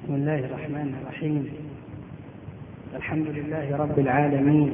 بسم الله الرحمن الرحيم. الحمد لله رب العالمين،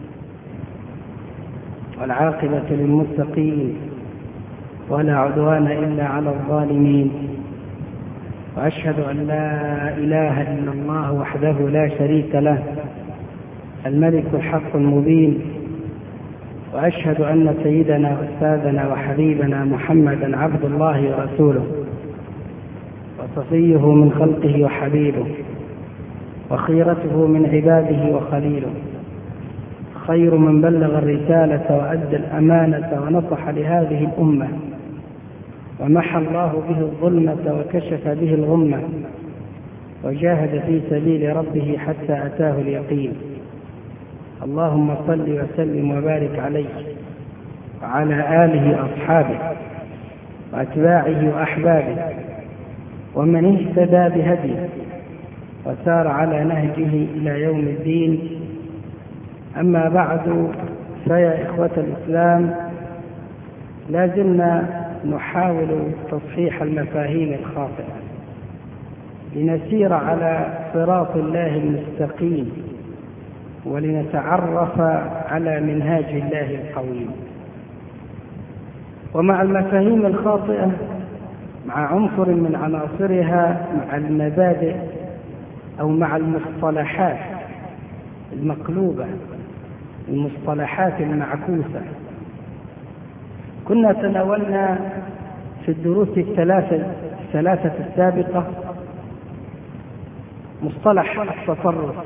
والعاقبة للمتقين، ولا عدوان إلا على الظالمين، وأشهد أن لا إله إلا الله وحده لا شريك له الملك الحق المبين، وأشهد أن سيدنا وأستاذنا وحبيبنا محمدا عبد الله ورسوله، وصفيه من خلقه وحبيبه، وخيرته من عباده وخليله، خير من بلغ الرسالة وأدى الأمانة ونصح لهذه الأمة، ومحى الله به الظلمة وكشف به الغمة، وجاهد في سبيل ربه حتى أتاه اليقين. اللهم صل وسلم وبارك عليه وعلى آله وأصحابه وأتباعه وأحبابه ومن اهتدى بهديه وسار على نهجه إلى يوم الدين. أما بعد، فيا إخوة الإسلام، لازلنا نحاول تصحيح المفاهيم الخاطئة لنسير على صراط الله المستقيم، ولنتعرف على منهاج الله القويم. ومع المفاهيم الخاطئة، مع عنصر من عناصرها، مع المبادئ أو مع المصطلحات المقلوبة، المصطلحات المعكوسة، كنا تناولنا في الدروس الثلاثة السابقة مصطلح التصرف،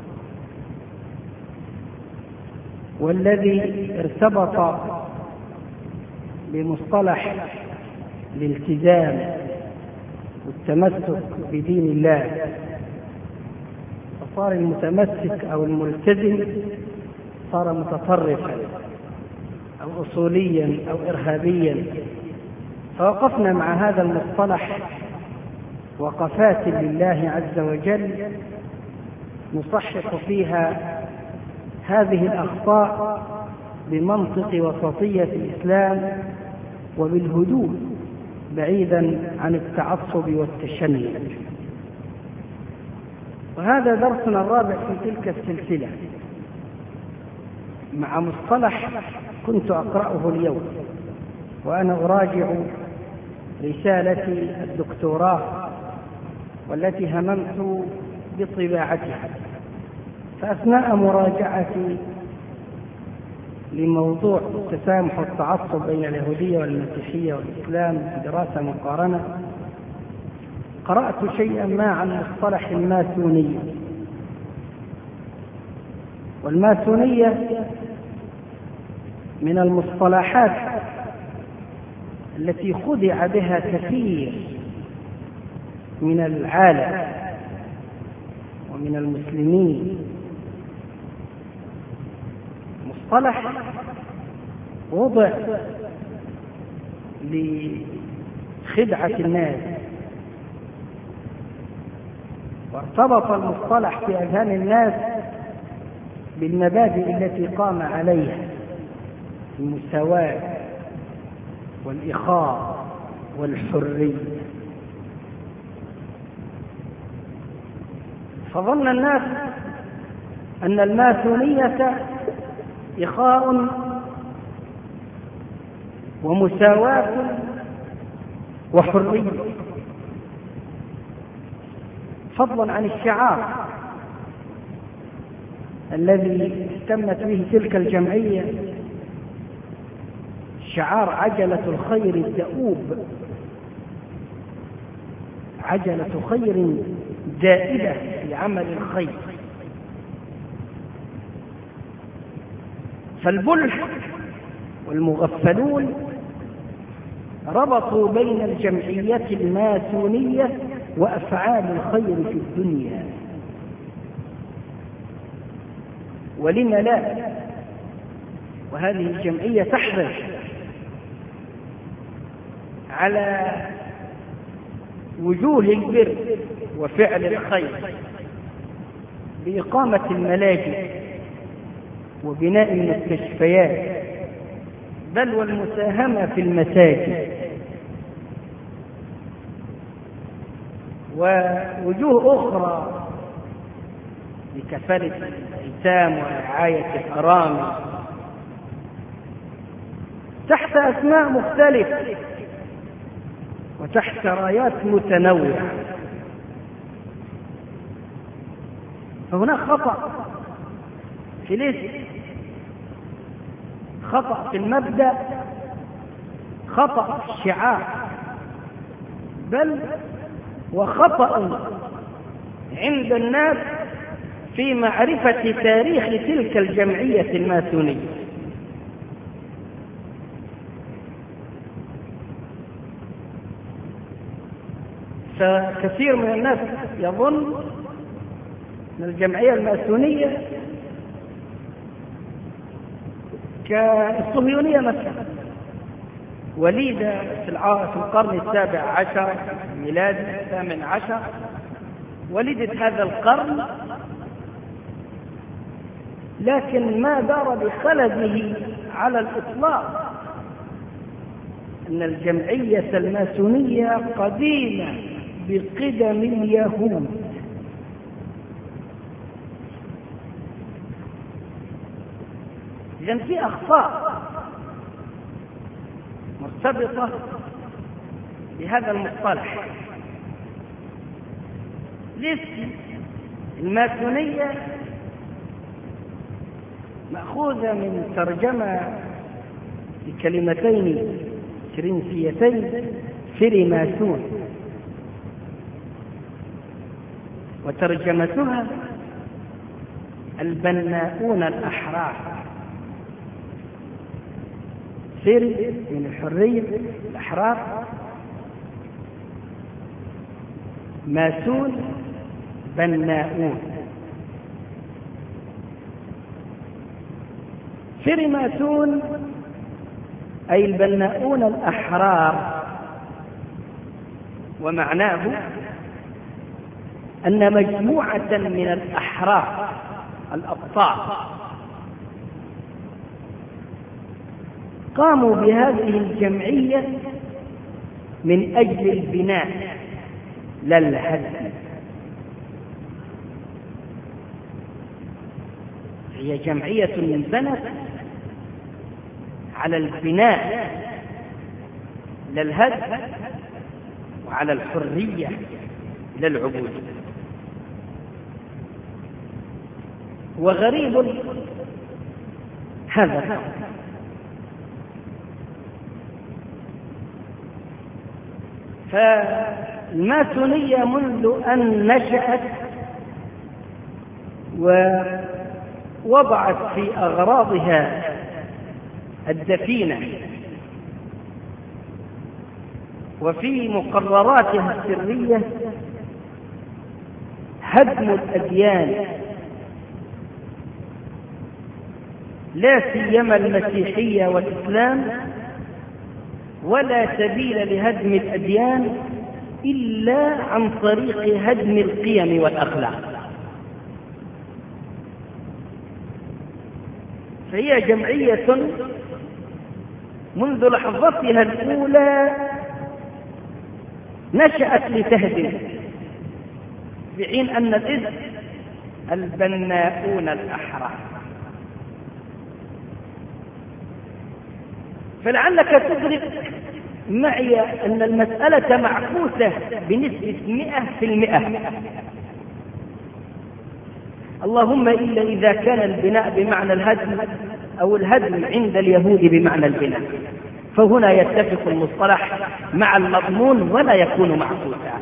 والذي ارتبط بمصطلح الالتزام والتمسك بدين الله، فصار المتمسك أو الملتزم صار متطرفا أو أصوليا أو إرهابيا. فوقفنا مع هذا المصطلح وقفات لله عز وجل نصحح فيها هذه الأخطاء بمنطق وسطية الإسلام وبالهدوء، بعيدا عن التعصب والتشنج. وهذا درسنا الرابع في تلك السلسلة، مع مصطلح كنت أقرأه اليوم وأنا أراجع رسالة الدكتوراه والتي هممت بطباعتها. فأثناء مراجعتي لموضوع التسامح والتعصب بين اليهودية والمسيحية والإسلام، دراسة مقارنة، قرأت شيئا ما عن مصطلح الماسونية. والماسونية من المصطلحات التي خدع بها كثير من العالم ومن المسلمين. مصطلح وضع لخدعة الناس، وارتبط المصطلح في أذهان الناس بالمبادئ التي قام عليها: المساواة والإخاء والحرية. فظن الناس أن الماسونية إخاء ومساواة وحرية، فضلا عن الشعار الذي استمت به تلك الجمعية، شعار عجلة الخير الدؤوب، عجلة خير زائدة في عمل الخير. فالبلح والمغفلون ربطوا بين الجمعية الماسونية وأفعال الخير في الدنيا. ولم لا؟ وهذه الجمعية تحرص على وجوه البر وفعل الخير بإقامة الملاجئ وبناء المستشفيات، بل والمساهمة في المساجد. ووجوه أخرى لكفالة الأيتام ورعاية الأرامل تحت أسماء مختلفة وتحت رايات متنوعة. فهناك خطأ في الاسم، خطأ في المبدأ، خطأ في الشعار، بل وخطأ عند الناس في معرفة تاريخ تلك الجمعية الماسونية. فكثير من الناس يظن أن الجمعية الماسونية كالصهيونية مثلا، وليدة في القرن 17 الميلادي 18، ولدت هذا القرن، لكن ما دار بخلده على الإطلاق أن الجمعية الماسونية قديمة بقدم اليهود، إذن في أخطاء مرتبطة بهذا المصطلح. الاسم الماسونية مأخوذة من ترجمة لكلمتين فرنسيتين فريماسون، وترجمتها البناؤون الأحرار. فري من الحرية، الأحرار، ماسون بناؤون. فريماسون أي البناؤون الأحرار، ومعناه أن مجموعة من الأحرار الأبطال قاموا بهذه الجمعية من أجل البناء لا الهدم. هي جمعية بنت على البناء لا الهدم، وعلى الحرية لا العبودية. وغريب هذا، فالماسونية منذ أن نشأت ووضعت في أغراضها الدفينة وفي مقرراتها السرية هدم الأديان، لا سيما المسيحية والإسلام، ولا سبيل لهدم الأديان إلا عن طريق هدم القيم والأخلاق. فهي جمعية منذ لحظتها الأولى نشأت لتهدم، في حين أن الاسم البناؤون الأحرار. فلعلك تدرك معي أن المسألة معكوسة بنسبة 100%، اللهم إلا إذا كان البناء بمعنى الهدم أو الهدم عند اليهود بمعنى البناء، فهنا يتفق المصطلح مع المضمون ولا يكون معكوسا.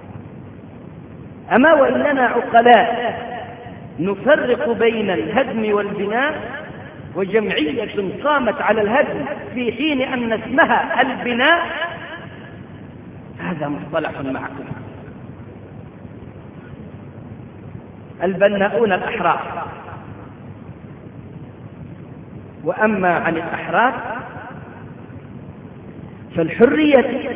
أما وإننا عقلاء نفرق بين الهدم والبناء، وجمعية قامت على الهدم في حين أن اسمها البناء، هذا مصطلح معكوس. البناؤون الأحرار. وأما عن الأحرار فالحرية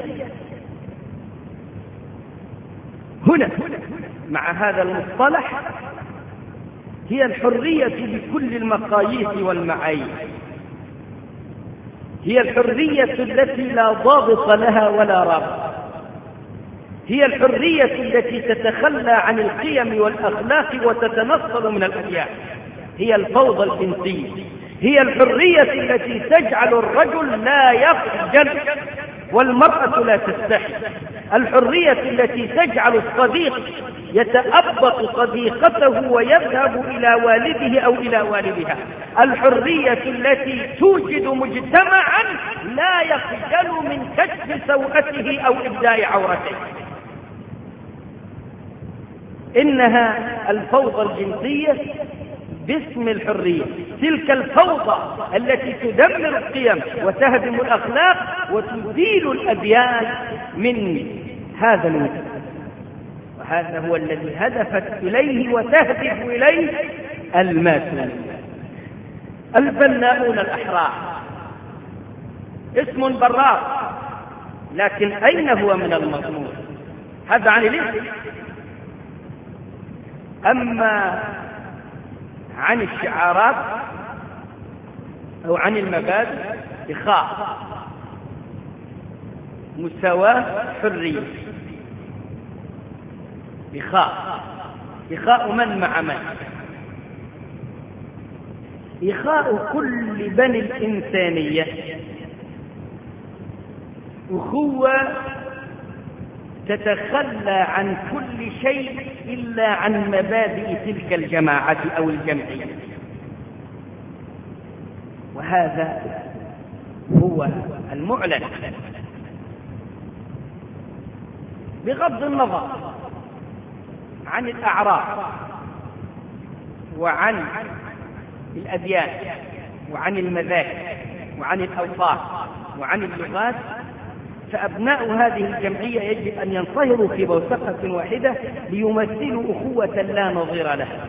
هنا مع هذا المصطلح هي الحرية بكل المقاييس والمعايير، هي الحرية التي لا ضابط لها ولا رابط، هي الحرية التي تتخلى عن القيم والأخلاق وتتنصل من الأديان، هي الفوضى الجنسية. هي الحرية التي تجعل الرجل لا يخجل والمرأة لا تستحي. الحرية التي تجعل الصديق يتأبط صديقته ويذهب إلى والده أو إلى والدها. الحرية التي توجد مجتمعا لا يخجل من كشف سوءته أو إبداء عورته. إنها الفوضى الجنسية باسم الحرية، تلك الفوضى التي تدمر القيم وتهدم الأخلاق وتزيل الأديان من هذا الوجود. وهذا هو الذي هدفت إليه وتهدف إليه الماسونية. البناؤون الأحرار اسم براق، لكن أين هو من المضمون؟ هذا عن الاسم. أما عن الشعارات أو عن المبادئ إخاء، مساواة، حرية. إخاء من مع من؟ إخاء كل بني الإنسانية أخوة تتخلى عن كل شيء إلا عن مبادئ تلك الجماعة أو الجمعية. وهذا هو المعلن بغض النظر عن الأعراف وعن الأديان وعن المذاهب وعن الأوطان وعن اللغات. فأبناء هذه الجمعية يجب أن ينصهروا في بوتقة واحدة ليمثلوا أخوة لا نظير لها.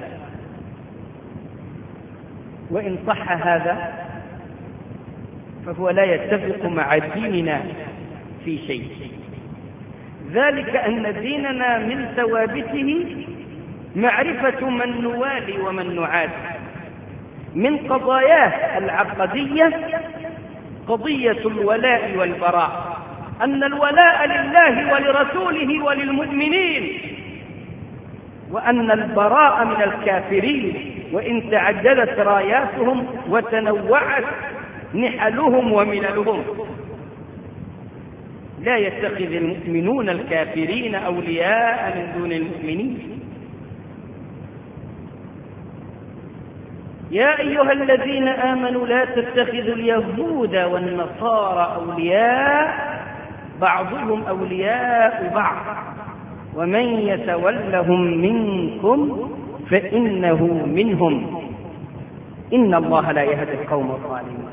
وإن صح هذا فهو لا يتفق مع ديننا في شيء، ذلك أن ديننا من ثوابته معرفة من نوالي ومن نعادي. من قضاياه العقدية قضية الولاء والبراء، أن الولاء لله ولرسوله وللمؤمنين، وأن البراء من الكافرين وإن تعددت راياتهم وتنوعت نحلهم ومللهم. لا يتخذ المؤمنون الكافرين أولياء من دون المؤمنين. يا أيها الذين آمنوا لا تتخذوا اليهود والنصارى أولياء بعضهم أولياء بعض ومن يتولهم منكم فإنه منهم إن الله لا يهدي القوم الظالمين.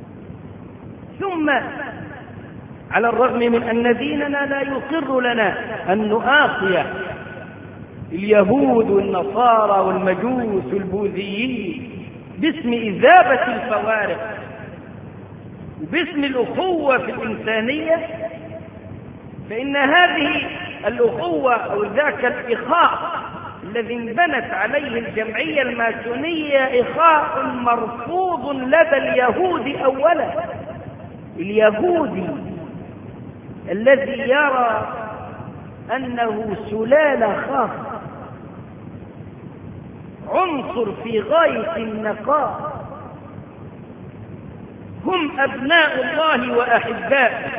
ثم على الرغم من أن ديننا لا يقر لنا أن نآخي اليهود والنصارى والمجوس والبوذيين باسم إذابة الفوارق وباسم الأخوة في الإنسانية، فإن هذه الأخوة أو ذاك الإخاء الذي انبنت عليه الجمعية الماسونية إخاء مرفوض لدى اليهود أولا. اليهودي الذي يرى أنه سلالة خاصة عنصر في غاية النقاء، هم أبناء الله وأحباؤه،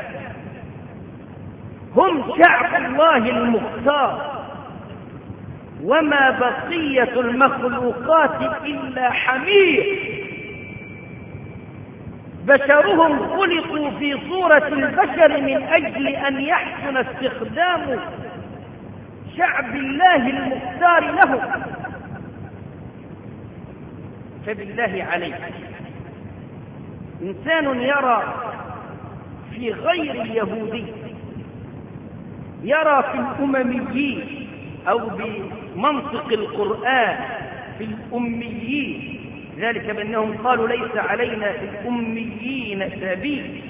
هم شعب الله المختار، وما بقية المخلوقات إلا حمير. بشرهم خلقوا في صورة البشر من أجل أن يحسن استخدام شعب الله المختار لهم. فبالله عليك إنسان يرى في غير اليهودي، يرى في الأمميين أو بمنطق القرآن في الأميين، ذلك بأنهم قالوا ليس علينا في الأميين سبيل.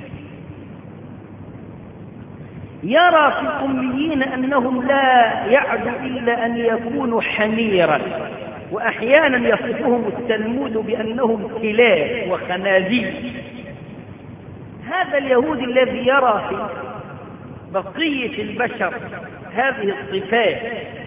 يرى في الأميين أنهم لا يعد إلا أن يكونوا حميرا، وأحيانا يصفهم التلمود بأنهم كلاب وخنازير. هذا اليهودي الذي يرى في بقية البشر هذه الصفات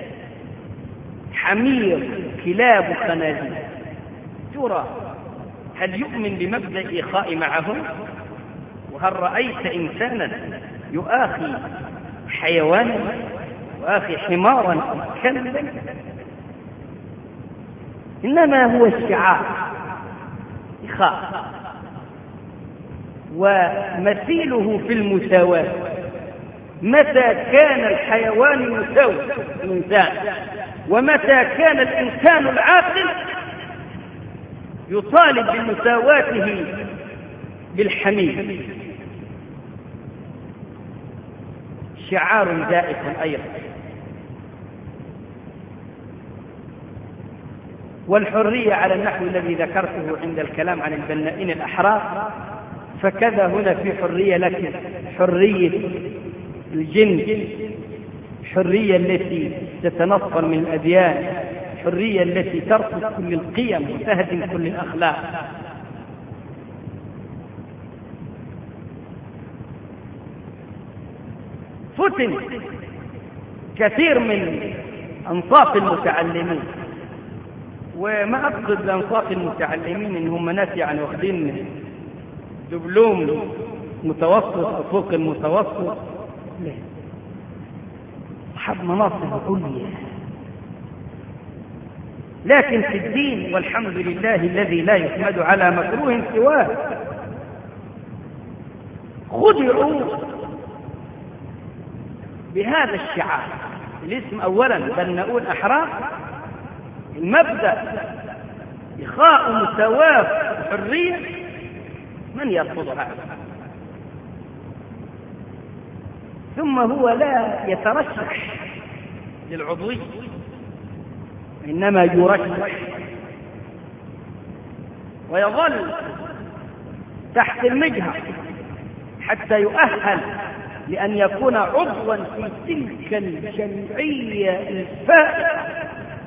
حمير كلاب خنازير، ترى هل يؤمن بمبدأ الإخاء معهم؟ وهل رأيت إنسانا يؤاخي حيوانا، يؤاخي حمارا أو كلبا؟ إنما هو الشعار إخاء. ومثيله في المساواة، متى كان الحيوان يساوي الإنسان ومتى كان الإنسان العاقل يطالب بمساواته بالحمير. شعار زائف أيضا. والحرية على النحو الذي ذكرته عند الكلام عن البنائين الأحرار، فكذا هنا في حرية، لكن حرية الجن، حرية التي تتنصل من الأديان، حرية التي ترفض كل القيم وتهدم كل الأخلاق. فتن كثير من أنصاف المتعلمين، وما أقصد بأنصاف المتعلمين إن هم ناس يعني واخدين دبلوم متوسط أو فوق المتوسط، لا، أصحاب مناصب عليا، لكن في الدين والحمد لله الذي لا يحمد على مكروه سواه خدعوا بهذا الشعار. الاسم أولا بناؤون أحرار، المبدأ إخاء مساواة حرية، من يرفض هذا؟ ثم هو لا يترشح للعضوية، إنما يرشح ويظل تحت المجهر حتى يؤهل لأن يكون عضوا في تلك الجمعية الفائقة،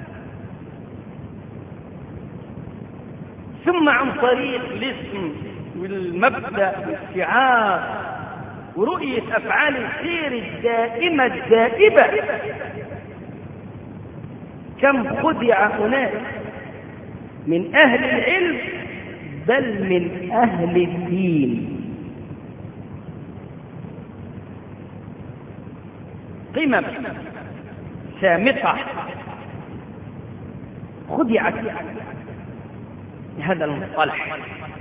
ثم عن طريق الاسم والمبدأ والشعار ورؤية أفعال الخير الدائمة الدائبة، كم خدع أناس من أهل العلم بل من أهل الدين. قمم سامقة خدعت بهذا المصطلح،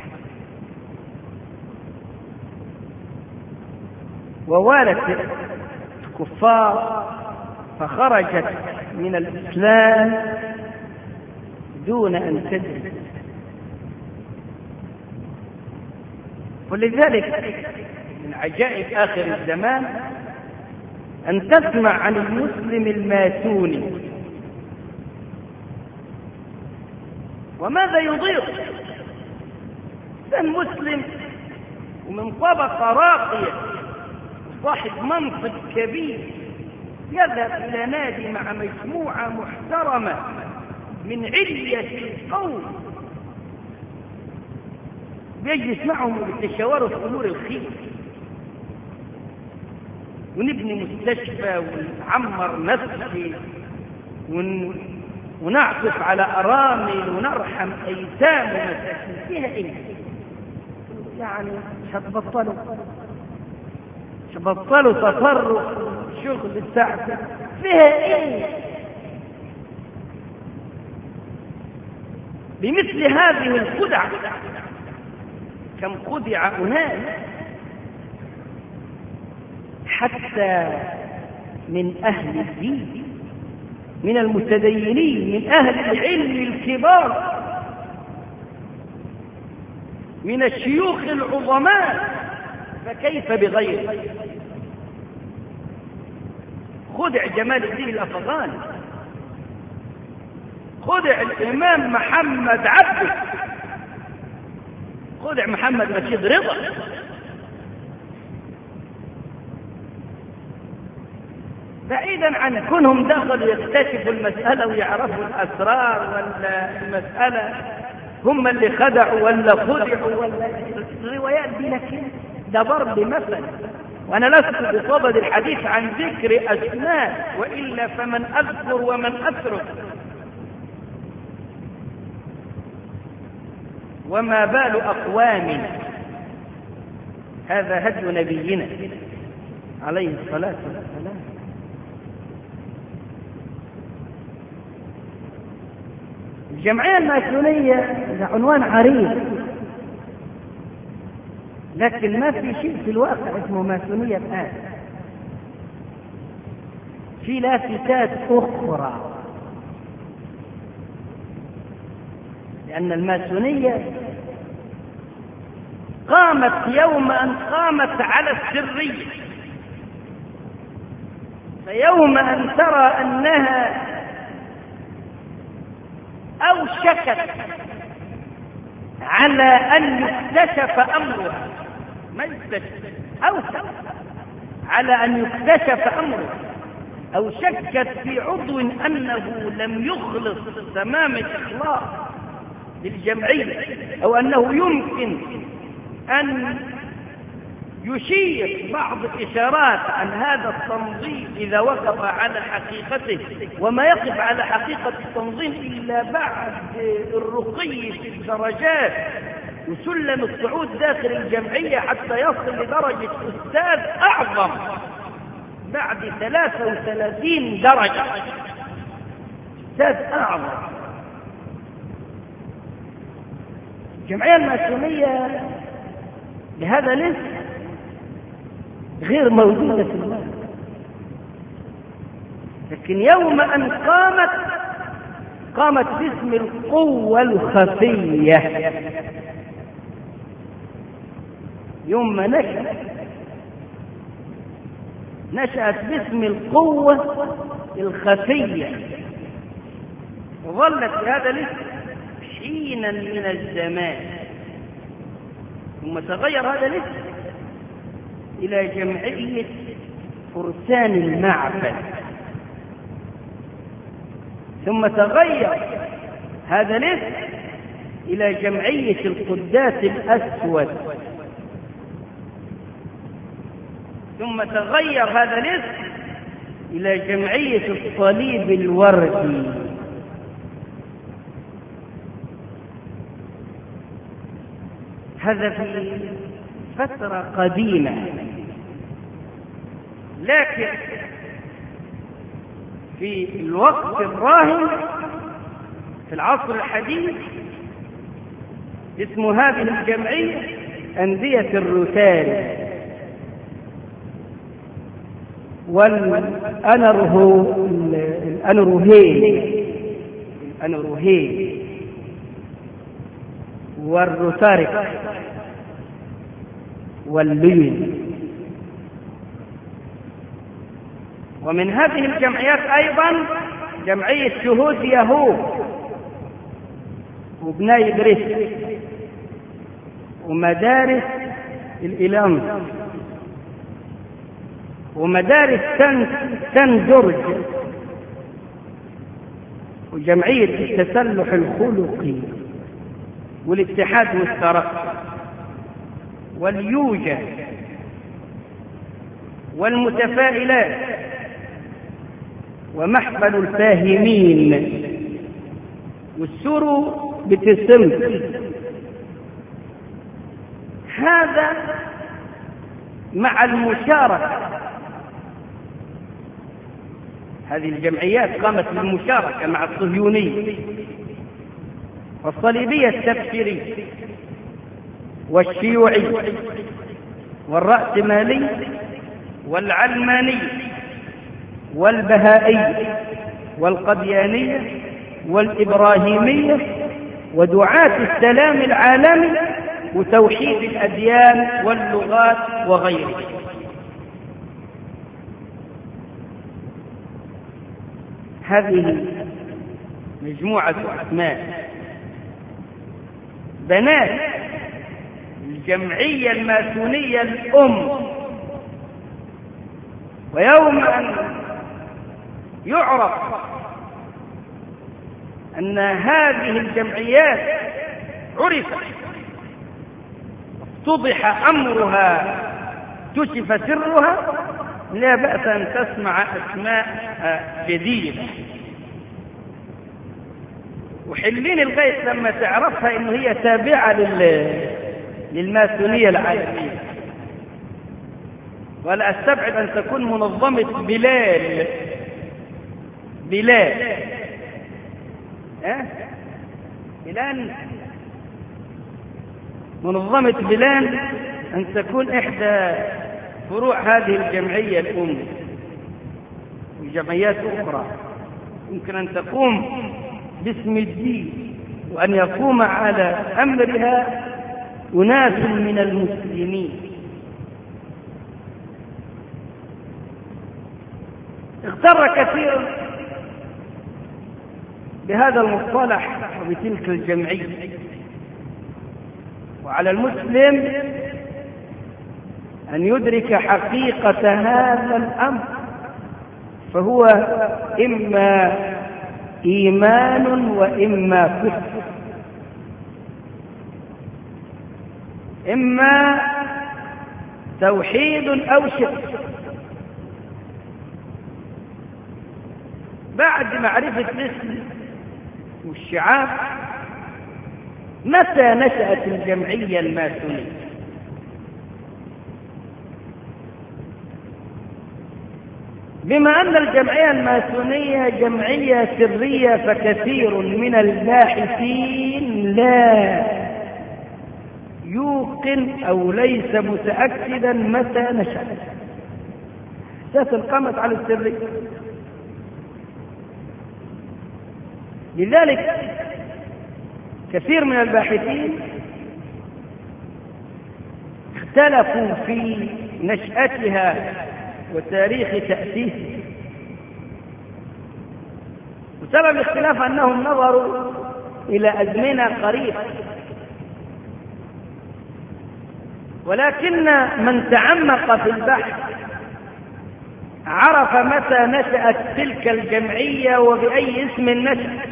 ووالت الكفار فخرجت من الإسلام دون أن تدري. ولذلك من عجائب آخر الزمان أن تسمع عن المسلم الماتوني، وماذا يضيف؟ مسلم ومن طبقة راقية صاحب منصب كبير يذهب إلى نادي مع مجموعة محترمة من علية القوم، يجلس معهم ويتشاوروا في أمور الخير، ونبني مستشفى ونعمر نفسي ونعطف على أرامل ونرحم أيتام ومساكين. فيها إيه؟ يعني شبطلوا تطرف شغل الساعة، فيها إيه؟ بمثل هذه الخدع كم خدع أناس حتى من أهل الدين، من المتدينين، من أهل العلم الكبار، من الشيوخ العظماء، فكيف بغيره؟ خدع جمال الدين الأفغاني، خدع الإمام محمد عبده، خدع محمد رشيد رضا، بعيدا عن كونهم دخلوا يكتشفوا المسألة ويعرفوا الأسرار، ولا المسألة هم اللي خدعوا ولا خدعوا ولا الروايات دي، لكن ده ضرب مثل وأنا لست بصدد الحديث عن ذكر أسماء، وإلا فمن أذكر ومن أترك. وما بال أقوام، هذا هدي نبينا عليه الصلاة والسلام. الجمعية الماسونية ده عنوان عريض، لكن ما في شيء في الواقع اسمه ماسونية الآن. في لافتات أخرى، لأن الماسونية قامت يوم أن قامت على السرية، فيوم أن ترى أنها أوشكت على أن يكتشف أمرها، ما يكتشف، أوشك على أن يكتشف أمرها، أو شكت في عضو أنه لم يخلص تمام الإخلاص للجمعية، أو أنه يمكن أن يشير بعض الإشارات عن هذا التنظيم إذا وقف على حقيقته، وما يقف على حقيقة التنظيم إلا بعد الرقي في الدرجات وسلم الصعود داخل الجمعية حتى يصل لدرجة أستاذ أعظم بعد 33 درجة، أستاذ أعظم. الجمعية الماسونية بهذا الاسم غير موجودة في الواقع، لكن يوم أن قامت باسم القوة الخفية. يوم ما نشأت باسم القوة الخفية، وظلت بهذا الاسم حينا من الزمان، ثم تغير هذا الاسم إلى جمعية فرسان المعبد، ثم تغير هذا الاسم إلى جمعية القداس الأسود، ثم تغير هذا الاسم إلى جمعية الصليب الوردي. هذا في فترة قديمة، لكن في الوقت الراهن في العصر الحديث اسم هذه الجمعية أندية الروتاري والأنروهي والروتاريك واللين. ومن هذه الجمعيات أيضا جمعية شهود يهود وبناي بريس ومدارس الإلام ومدارس سان جورج وجمعية التسلح الخلقي والاتحاد والترقي واليوجا والمتفائلات ومحفل الفاهمين والسرو بتسمت. هذا مع المشاركة، هذه الجمعيات قامت بالمشاركة مع الصهيوني والصليبية التبشيري والشيوعي والرأسمالي والعلماني والبهائي والقديانية والإبراهيمية ودعاة السلام العالمي وتوحيد الأديان واللغات وغيره. هذه مجموعة أسماء بنات الجمعية الماسونية الأم. ويوم أن يعرف أن هذه الجمعيات عرفت اتضح أمرها اكتشف سرها لا بأس أن تسمع أسماء جديدة، وحلين لغاية لما تعرفها إنه هي تابعة للماسونية العالمية. ولا أستبعد أن تكون منظمة بلال منظمة بلال أن تكون إحدى فروع هذه الجمعية الأم وجمعيات أخرى يمكن أن تقوم باسم الدين، وأن يقوم على أمرها أناس من المسلمين. اغتر كثير بهذا المصطلح وبتلك الجمعية، وعلى المسلم أن يدرك حقيقة هذا الأمر، فهو إما إيمان وإما كفر، إما توحيد أو شرك. بعد معرفة الاسم والشعار، متى نشأت الجمعية الماسونية؟ بما أن الجمعية الماسونية جمعية سرية، فكثير من الباحثين لا يوقن أو ليس متأكدا متى نشأت. أساس قامت على السرية. لذلك كثير من الباحثين اختلفوا في نشأتها وتاريخ تأسيسها، وسبب الاختلاف أنهم نظروا إلى أزمنة قريبة، ولكن من تعمق في البحث عرف متى نشأت تلك الجمعية وبأي اسم نشأت.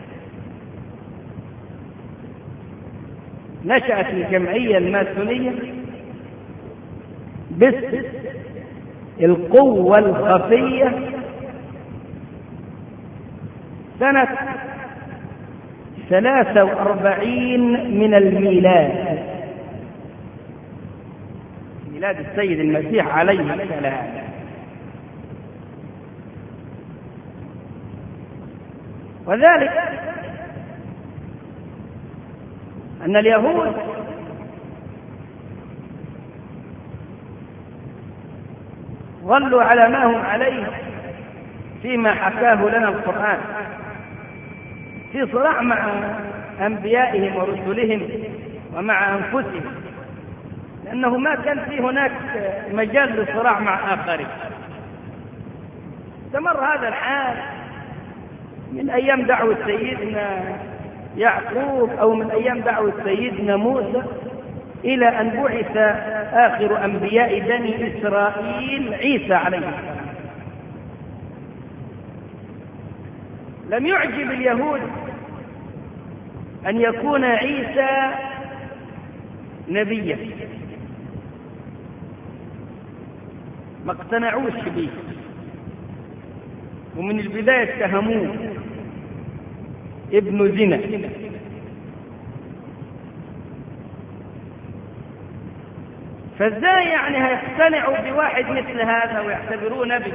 نشأت الجمعية الماسونية باسم القوة الخفية سنة 43 من الميلاد، ميلاد السيد المسيح عليه السلام. وذلك أن اليهود ظلوا على ما هم عليه فيما حكاه لنا القرآن، في صراع مع أنبيائهم ورسلهم ومع أنفسهم، لأنه ما كان في هناك مجال للصراع مع آخرين. استمر هذا الحال من أيام دعوة سيدنا يعقوب أو من أيام دعوة سيدنا موسى، إلى أن بعث آخر أنبياء بني إسرائيل عيسى عليه السلام. لم يعجب اليهود أن يكون عيسى نبيا، ما اقتنعوش به، ومن البداية اتهموه ابن زنا. فازاي يعني هيقتنعوا بواحد مثل هذا ويعتبروه نبي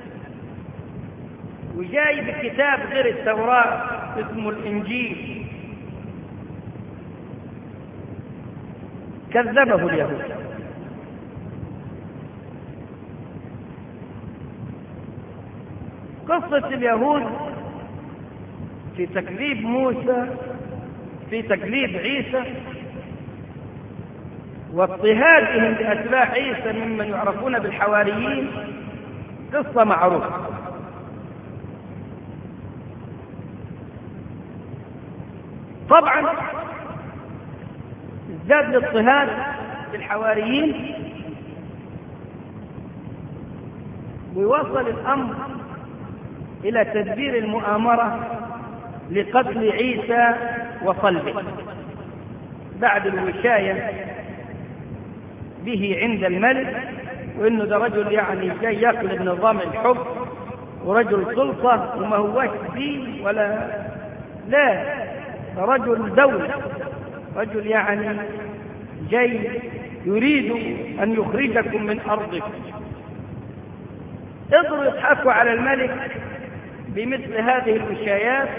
وجاي بكتاب غير التوراة اسمه الإنجيل؟ كذبه اليهود. قصة اليهود في تكذيب موسى، في تكذيب عيسى، واضطهادهم بأتباع عيسى ممن يعرفون بالحواريين، قصة معروفة. طبعا ازداد الاضطهاد بالحواريين، ويوصل الأمر إلى تدبير المؤامرة لقتل عيسى وصلبه بعد الوشاية به عند الملك وإنه ده رجل يعني جاي يقلب نظام الحكم ورجل سلطة وما هوش دين ولا لا، رجل دولة، رجل يعني جاي يريد أن يخرجكم من أرضكم. قدروا يضحكوا على الملك بمثل هذه الوشايات.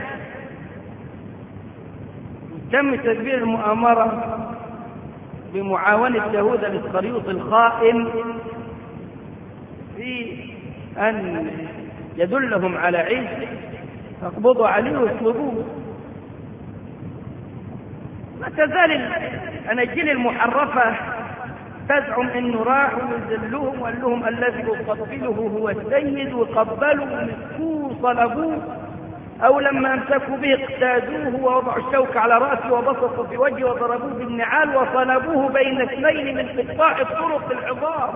تم تدبير المؤامرة بمعاونة يهوذا الإسخريوطي الخائن في أن يدلهم على عيسى، فاقبضوا عليه واطلبوه. ما تزال الأناجيل المحرفة تزعم انه راحوا وذلوهم وقال لهم الذي يقبله هو السيد، وقبلوا ومسكوه وصلبوه، او لما امسكوا به اقتادوه ووضعوا الشوك على راسه وبسطوا في وجهه وضربوه بالنعال وصلبوه بين اثنين من قطاع الطرق العظام.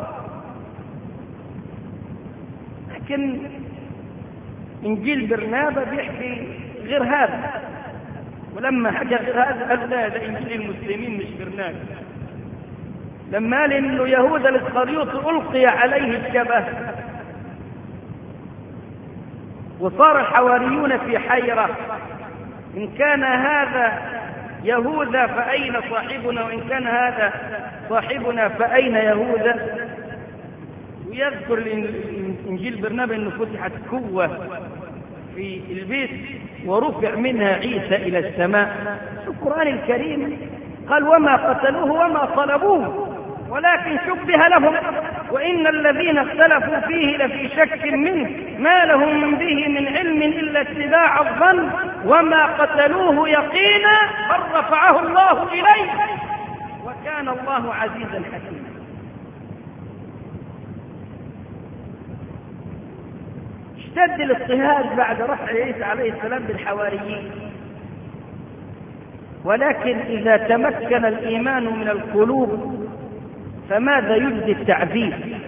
لكن انجيل برنابا بيحكي غير هذا، ولما حكى غير هذا قال لا، ده انجيل المسلمين مش برنابا. لما قال انه يهوذا الاسخريوطي القي عليه الشبه وصار الحواريون في حيرة، ان كان هذا يهوذا فأين صاحبنا، وان كان هذا صاحبنا فأين يهوذا. ويذكر الانجيل برنابا انه فتحت كوة في البيت ورفع منها عيسى الى السماء. القرآن الكريم قال وما قتلوه وما صلبوه ولكن شبه لهم وإن الذين اختلفوا فيه لفي شك منه ما لهم به من علم إلا اتباع الظن وما قتلوه يقينا بل رفعه الله إليه وكان الله عزيزا حكيما. اشتد الاضطهاد بعد رفع عيسى عليه السلام بالحواريين، ولكن إذا تمكن الإيمان من القلوب فماذا يجدي التعذيب؟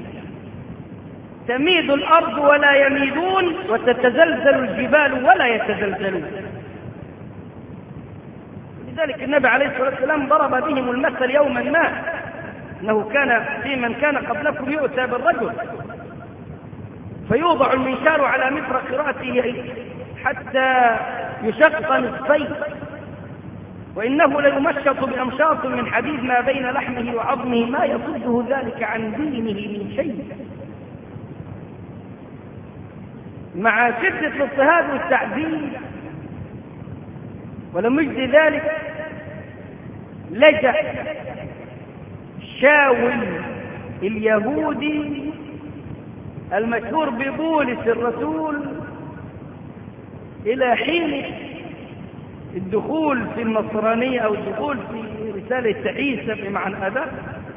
تميد الأرض ولا يميدون وتتزلزل الجبال ولا يتزلزلون. لذلك النبي عليه الصلاة والسلام ضرب بهم المثل يوما ما أنه كان في من كان قبلكم يؤتى بالرجل فيوضع المنشار على مفرق رأسه حتى يشق نصفين، وإنه ليمشط بأمشاط من حديد ما بين لحمه وعظمه ما يصده ذلك عن دينه من شيء. مع شدة الاضطهاد والتعذيب ولم يجد ذلك لجأ شاول اليهودي المشهور ببولس الرسول إلى حين الدخول في النصرانية أو الدخول في رسالة عيسى بمعنى أداء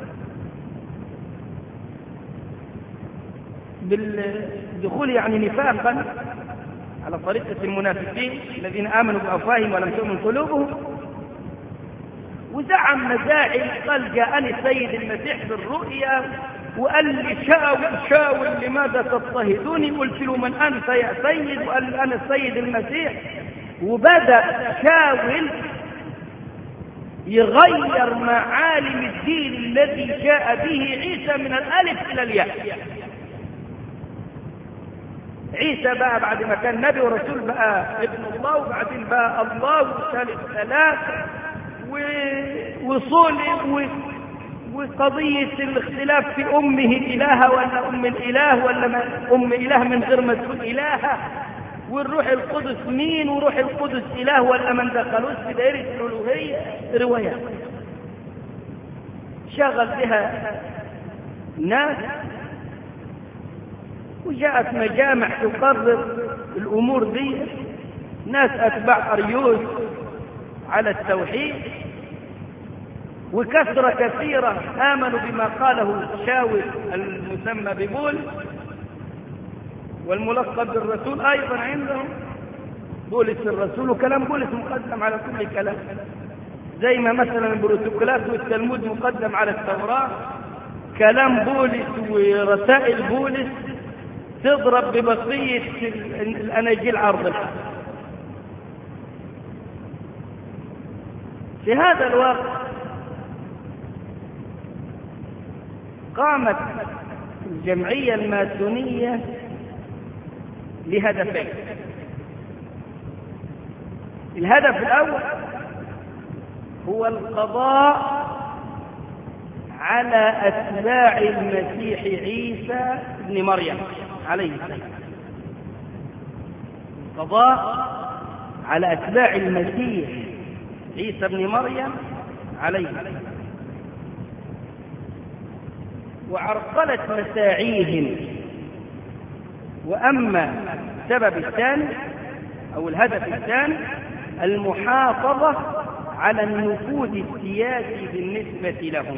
بالدخول يعني نفاقا على طريقة المنافقين الذين آمنوا بأفواههم ولم تؤمن قلوبهم، وزعم مزاعم قال جاءني السيد المسيح بالرؤيا وقال لي شاول لماذا تضطهدوني؟ قلت له من أنت يا سيد؟ وقال أنا السيد المسيح. وبدأ شاول يغير معالم الدين الذي جاء به عيسى من الألف إلى الياء. عيسى بقى بعد ما كان نبي ورسول بقى ابن الله، وبعدين بقى الله ثالث ثلاثة، وصلب، وقضية الاختلاف في أمه إلهة ولا أم الإله ولا أم إله من غير ما تكون إلهة، والروح القدس مين وروح القدس إله ولا من دخلوش في دائرة الألوهية. روايات شغل بها ناس، وجاءت مجامع تقرر الأمور دي، ناس أتباع أريوس على التوحيد، وكثرة كثيرة آمنوا بما قاله شاول المسمى ببولس والملقب بالرسول أيضا عندهم بولس الرسول، وكلام بولس مقدم على كل كلام، زي ما مثلا البروتوكولات والتلمود مقدم على التوراة. كلام بولس ورسائل بولس تضرب ببقية الأناجيل عرض الحق. في هذا الوقت قامت الجمعية الماسونية لهدفين. الهدف الأول هو القضاء على أتباع المسيح عيسى ابن مريم عليه السلام، القضاء على أتباع المسيح عيسى ابن مريم عليه السلام، وعرقلة مساعيهم. وأما السبب الثاني أو الهدف الثاني المحافظة على النفوذ السياسي بالنسبة لهم.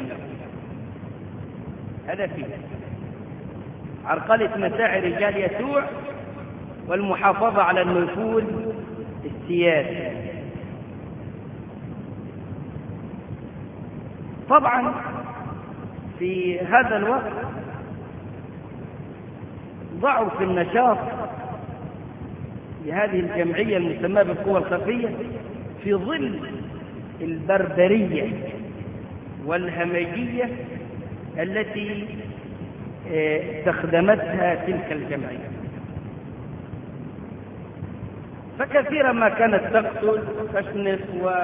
هدفي عرقلة مساعي رجال يسوع والمحافظة على النفوذ السياسي. طبعا في هذا الوقت ضعف النشاط لهذه الجمعية المسماة بالقوى الخفية في ظل البربرية والهمجية التي استخدمتها تلك الجمعية. فكثيرا ما كانت تقتل وتشنف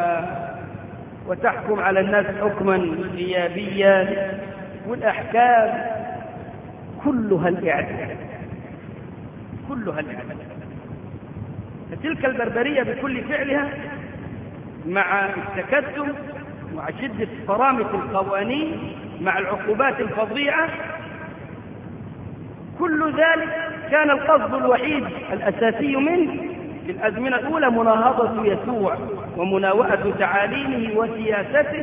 وتحكم على الناس حكما غيابيا، والأحكام كلها الإعدام، كلها الإعدام. فتلك البربرية بكل فعلها مع التكتم، مع شدة فرامة القوانين، مع العقوبات الفظيعة، كل ذلك كان القصد الوحيد الأساسي منه في الأزمنة الأولى مناهضة يسوع ومناوئة تعاليمه وسياسته.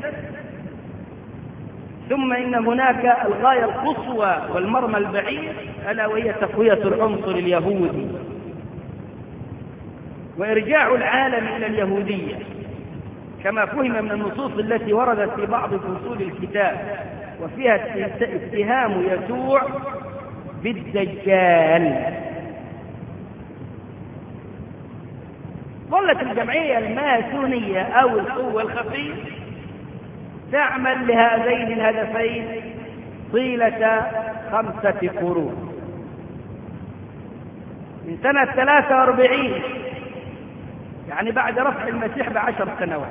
ثم إن هناك الغاية القصوى والمرمى البعيد، ألا وهي تقوية العنصر اليهودي وإرجاع العالم إلى اليهودية كما فهم من النصوص التي وردت في بعض فصول الكتاب وفيها اتهام يسوع بالدجال. ظلت الجمعية الماسونية أو القوة الخفية تعمل لهذين الهدفين طيلة 5 قرون، من سنة 43 يعني بعد رفع المسيح ب10 سنوات،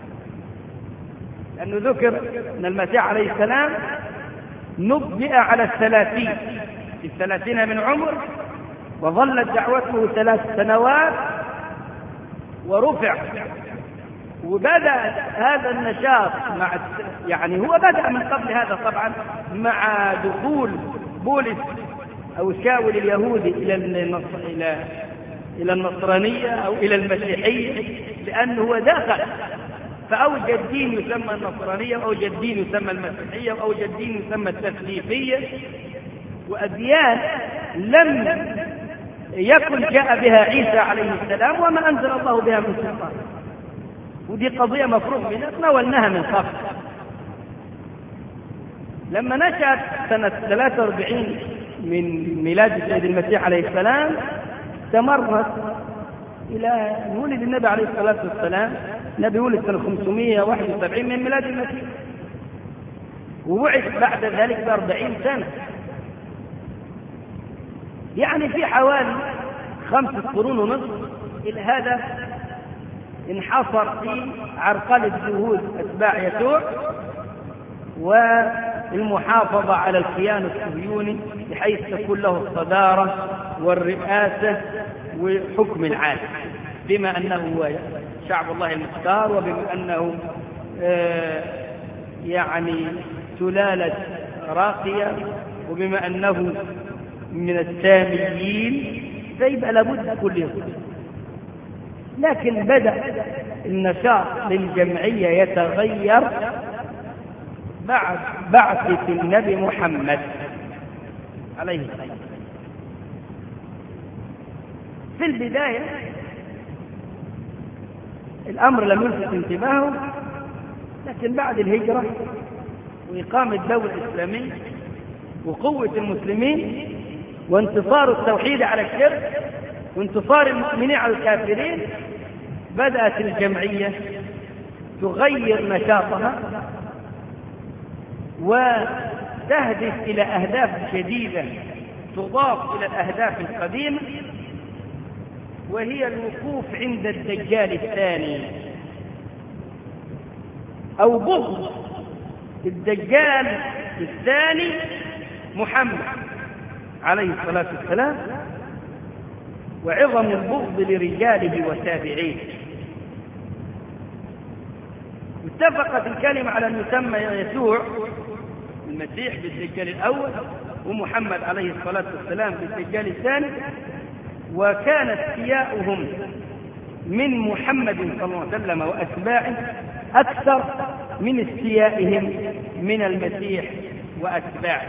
لأنه ذكر أن المسيح عليه السلام نبئ على 30 في 30 من عمر، وظلت دعوته 3 سنوات ورفع. وبدأ هذا النشاط يعني هو بدأ من قبل هذا طبعا مع دخول بولس أو شاول اليهودي إلى النصرانية أو إلى المسيحية، لأنه هو دخل فأوجد دين يسمى النصرانية، وأوجد دين يسمى المسيحية، وأوجد دين يسمى التثليثية، وأديان لم يكن جاء بها عيسى عليه السلام وما أنزل الله بها من سلطان. ودي قضية مفروغ منها تناولناها من قبل. لما نشأت سنة 43 من ميلاد سيد المسيح عليه السلام استمرت إلى أن ولد النبي عليه الصلاة والسلام. النبي ولد سنة 571 من ميلاد المسيح، ووعد بعد ذلك ب40 سنة، يعني في حوالي 5 قرون ونصف. الهدف انحصر في عرقلة جهود أتباع يسوع والمحافظة على الكيان الصهيوني بحيث تكون له الصدارة والرئاسة وحكم العالم، بما أنه هو شعب الله المختار، وبما أنه يعني سلالة راقية، وبما أنه من الساميين، فيبقى لابد كل يوم. لكن بدأ النشاط للجمعية يتغير بعد بعثة النبي محمد عليه السلام. في البداية الأمر لم يلفت انتباهه، لكن بعد الهجرة وإقامة دولة إسلامية وقوة المسلمين وانتصار التوحيد على الشرك وانتصار المؤمنين على الكافرين، بدأت الجمعية تغير نشاطها تهدف إلى أهداف جديدة تضاف إلى الأهداف القديمة، وهي الوقوف عند الدجال الثاني أو بغض الدجال الثاني محمد عليه الصلاة والسلام، وعظم البغض لرجاله وتابعيه. اتفقت الكلمة على أن يسمى يسوع المسيح بالدجال الأول، ومحمد عليه الصلاة والسلام بالدجال الثاني، وكان استياؤهم من محمد صلى الله عليه وسلم وأتباعه أكثر من استيائهم من المسيح وأتباعه.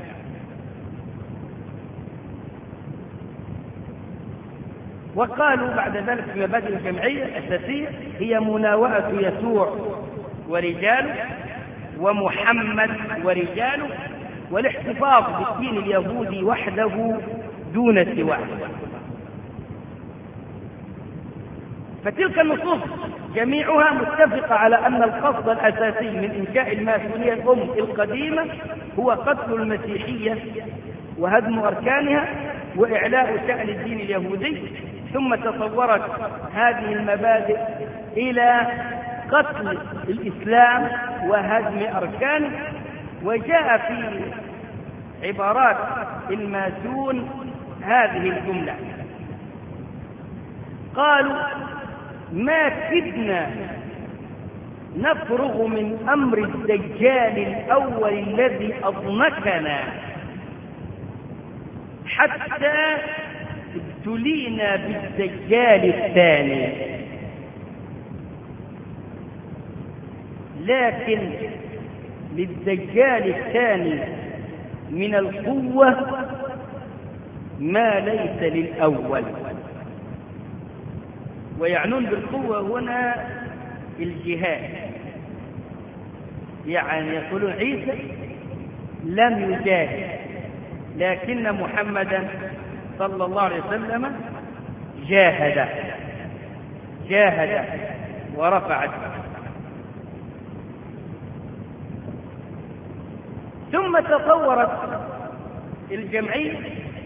وقالوا بعد ذلك في مبادئ الجمعية الأساسية هي مناوئة يسوع ورجاله ومحمد ورجاله، والاحتفاظ بالدين اليهودي وحده دون سواه. فتلك النصوص جميعها متفقة على أن القصد الأساسي من إنشاء الماسونية القديمة هو قتل المسيحية وهدم أركانها وإعلاء شأن الدين اليهودي، ثم تطورت هذه المبادئ إلى قتل الإسلام وهدم أركانه. وجاء في عبارات الماسون هذه الجملة: قالوا ما كدنا نفرغ من أمر الدجال الأول الذي أضنكنا حتى ابتلينا بالدجال الثاني، لكن للدجال الثاني من القوة ما ليس للأول. ويعنون بالقوة هنا الجهاد، يعني يقولون عيسى لم يجاهد، لكن محمدا صلى الله عليه وسلم جاهد ورفع الدين. ثم تطورت الجمعية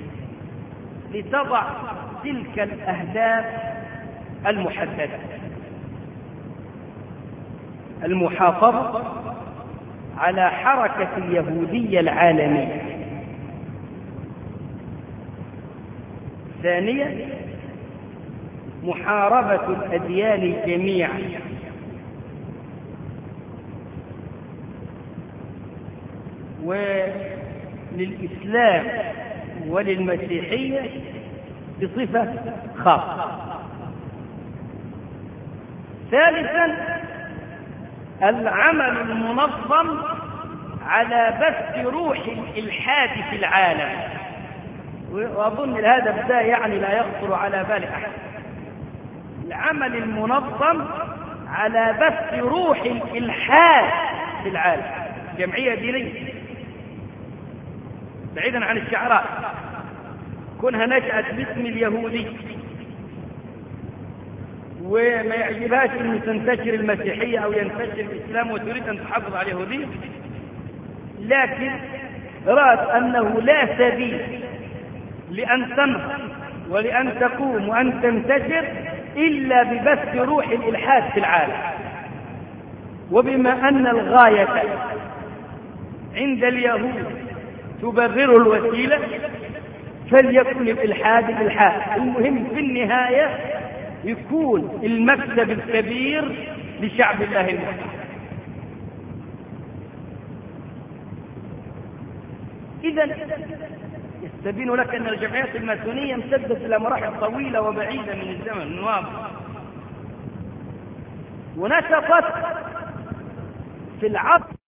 لتضع تلك الأهداف المحددة: المحافظة على حركة اليهودية العالمية، ثانيا محاربة الأديان جميعا، وللإسلام وللمسيحية بصفة خاصة، ثالثا العمل المنظم على بث روح الإلحاد في العالم. وأظن الهدف ده يعني لا يخطر على بال أحد. العمل المنظم على بث روح الإلحاد في العالم، جمعية دينية بعيدا عن الشعراء، كونها نشأت باسم اليهودي وما يعجبهاش أن تنتشر المسيحية أو ينتشر الإسلام وتريد أن تحافظ على اليهودية، لكن رأت أنه لا سبيل لأن تنهض ولأن تقوم وأن تنتشر إلا ببث روح الإلحاد في العالم. وبما أن الغاية عند اليهود تبرر الوسيلة، فليكن الإلحاد الإلحاد، المهم في النهاية يكون المكسب الكبير لشعب الله المسلم. إذن يستبين لك أن الجمعيات الماسونية امتدت إلى مراحل طويلة وبعيدة من الزمن الواضح، ونشطت في العصر